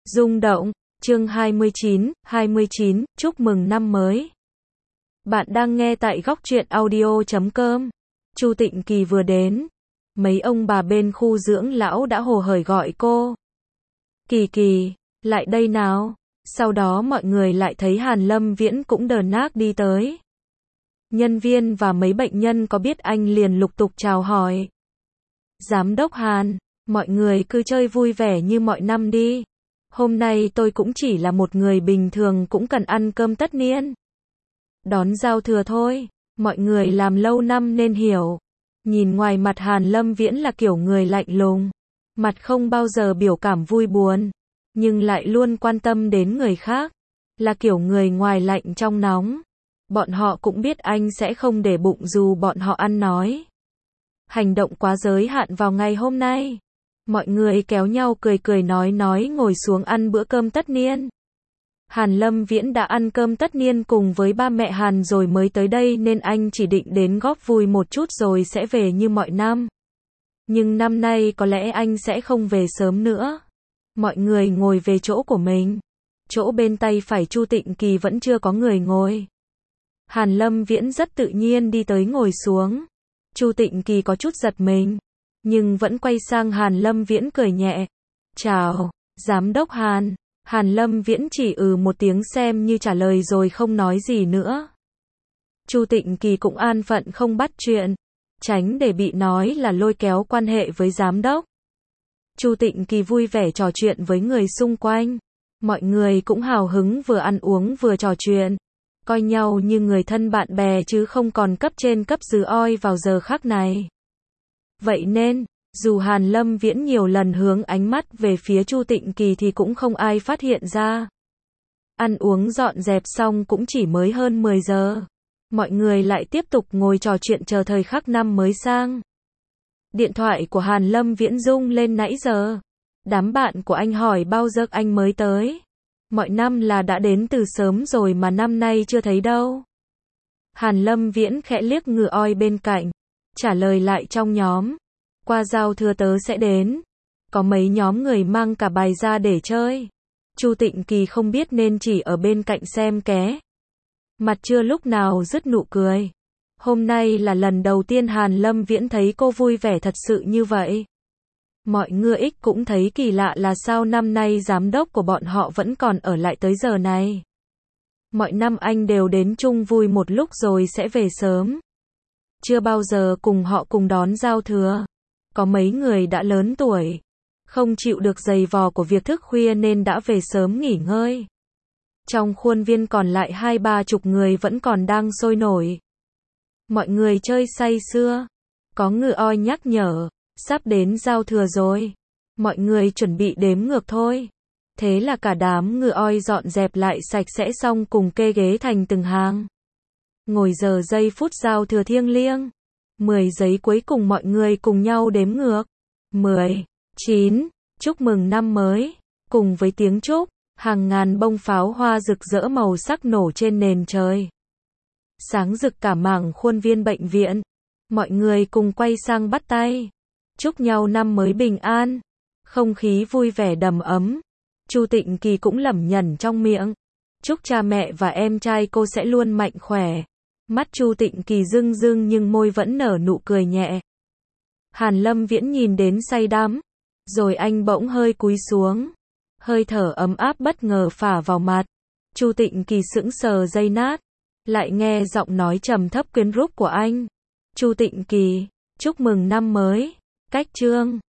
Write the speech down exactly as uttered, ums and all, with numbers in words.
Rung động, chương hai mươi chín, hai mươi chín, chúc mừng năm mới. Bạn đang nghe tại góc truyện audio chấm com. Chu Tịnh Kỳ vừa đến, mấy ông bà bên khu dưỡng lão đã hồ hởi gọi cô. Kỳ Kỳ, lại đây nào. Sau đó mọi người lại thấy Hàn Lâm Viễn cũng đờ nác đi tới. Nhân viên và mấy bệnh nhân có biết anh liền lục tục chào hỏi. Giám đốc Hàn, mọi người cứ chơi vui vẻ như mọi năm đi. Hôm nay tôi cũng chỉ là một người bình thường cũng cần ăn cơm tất niên. Đón giao thừa thôi, mọi người làm lâu năm nên hiểu. Nhìn ngoài mặt Hàn Lâm Viễn là kiểu người lạnh lùng, mặt không bao giờ biểu cảm vui buồn, nhưng lại luôn quan tâm đến người khác, là kiểu người ngoài lạnh trong nóng. Bọn họ cũng biết anh sẽ không để bụng dù bọn họ ăn nói. Hành động quá giới hạn vào ngày hôm nay. Mọi người kéo nhau cười cười nói nói ngồi xuống ăn bữa cơm tất niên. Hàn Lâm Viễn đã ăn cơm tất niên cùng với ba mẹ Hàn rồi mới tới đây nên anh chỉ định đến góp vui một chút rồi sẽ về như mọi năm. Nhưng năm nay có lẽ anh sẽ không về sớm nữa. Mọi người ngồi về chỗ của mình. Chỗ bên tay phải Chu Tịnh Kỳ vẫn chưa có người ngồi. Hàn Lâm Viễn rất tự nhiên đi tới ngồi xuống. Chu Tịnh Kỳ có chút giật mình, nhưng vẫn quay sang Hàn Lâm Viễn cười nhẹ. Chào, Giám đốc Hàn. Hàn Lâm Viễn chỉ ừ một tiếng xem như trả lời rồi không nói gì nữa. Chu Tịnh Kỳ cũng an phận không bắt chuyện, tránh để bị nói là lôi kéo quan hệ với giám đốc. Chu Tịnh Kỳ vui vẻ trò chuyện với người xung quanh. Mọi người cũng hào hứng vừa ăn uống vừa trò chuyện, coi nhau như người thân bạn bè chứ không còn cấp trên cấp dưới oi vào giờ khắc này. Vậy nên, dù Hàn Lâm Viễn nhiều lần hướng ánh mắt về phía Chu Tịnh Kỳ thì cũng không ai phát hiện ra. Ăn uống dọn dẹp xong cũng chỉ mới hơn mười giờ. Mọi người lại tiếp tục ngồi trò chuyện chờ thời khắc năm mới sang. Điện thoại của Hàn Lâm Viễn rung lên nãy giờ. Đám bạn của anh hỏi bao giờ anh mới tới. Mọi năm là đã đến từ sớm rồi mà năm nay chưa thấy đâu. Hàn Lâm Viễn khẽ liếc ngựa oi bên cạnh, trả lời lại trong nhóm. Qua giao thừa tớ sẽ đến. Có mấy nhóm người mang cả bài ra để chơi. Chu Tịnh Kỳ không biết nên chỉ ở bên cạnh xem ké. Mặt chưa lúc nào dứt nụ cười. Hôm nay là lần đầu tiên Hàn Lâm Viễn thấy cô vui vẻ thật sự như vậy. Mọi người ích cũng thấy kỳ lạ là sao năm nay giám đốc của bọn họ vẫn còn ở lại tới giờ này. Mọi năm anh đều đến chung vui một lúc rồi sẽ về sớm. Chưa bao giờ cùng họ cùng đón giao thừa. Có mấy người đã lớn tuổi, không chịu được giày vò của việc thức khuya nên đã về sớm nghỉ ngơi. Trong khuôn viên còn lại hai ba chục người vẫn còn đang sôi nổi. Mọi người chơi say sưa. Có ngựa oi nhắc nhở, sắp đến giao thừa rồi. Mọi người chuẩn bị đếm ngược thôi. Thế là cả đám ngựa oi dọn dẹp lại sạch sẽ xong cùng kê ghế thành từng hàng. Ngồi giờ giây phút giao thừa thiêng liêng. mười giây cuối cùng mọi người cùng nhau đếm ngược. mười, chín, chúc mừng năm mới. Cùng với tiếng chúc, hàng ngàn bông pháo hoa rực rỡ màu sắc nổ trên nền trời. Sáng rực cả mảng khuôn viên bệnh viện. Mọi người cùng quay sang bắt tay. Chúc nhau năm mới bình an. Không khí vui vẻ đầm ấm. Chu Tịnh Kỳ cũng lẩm nhẩm trong miệng. Chúc cha mẹ và em trai cô sẽ luôn mạnh khỏe. Mắt Chu Tịnh Kỳ rưng rưng nhưng môi vẫn nở nụ cười nhẹ. Hàn Lâm Viễn nhìn đến say đắm. Rồi anh bỗng hơi cúi xuống. Hơi thở ấm áp bất ngờ phả vào mặt. Chu Tịnh Kỳ sững sờ giây nát. Lại nghe giọng nói trầm thấp quyến rũ của anh. Chu Tịnh Kỳ, chúc mừng năm mới. Cách chương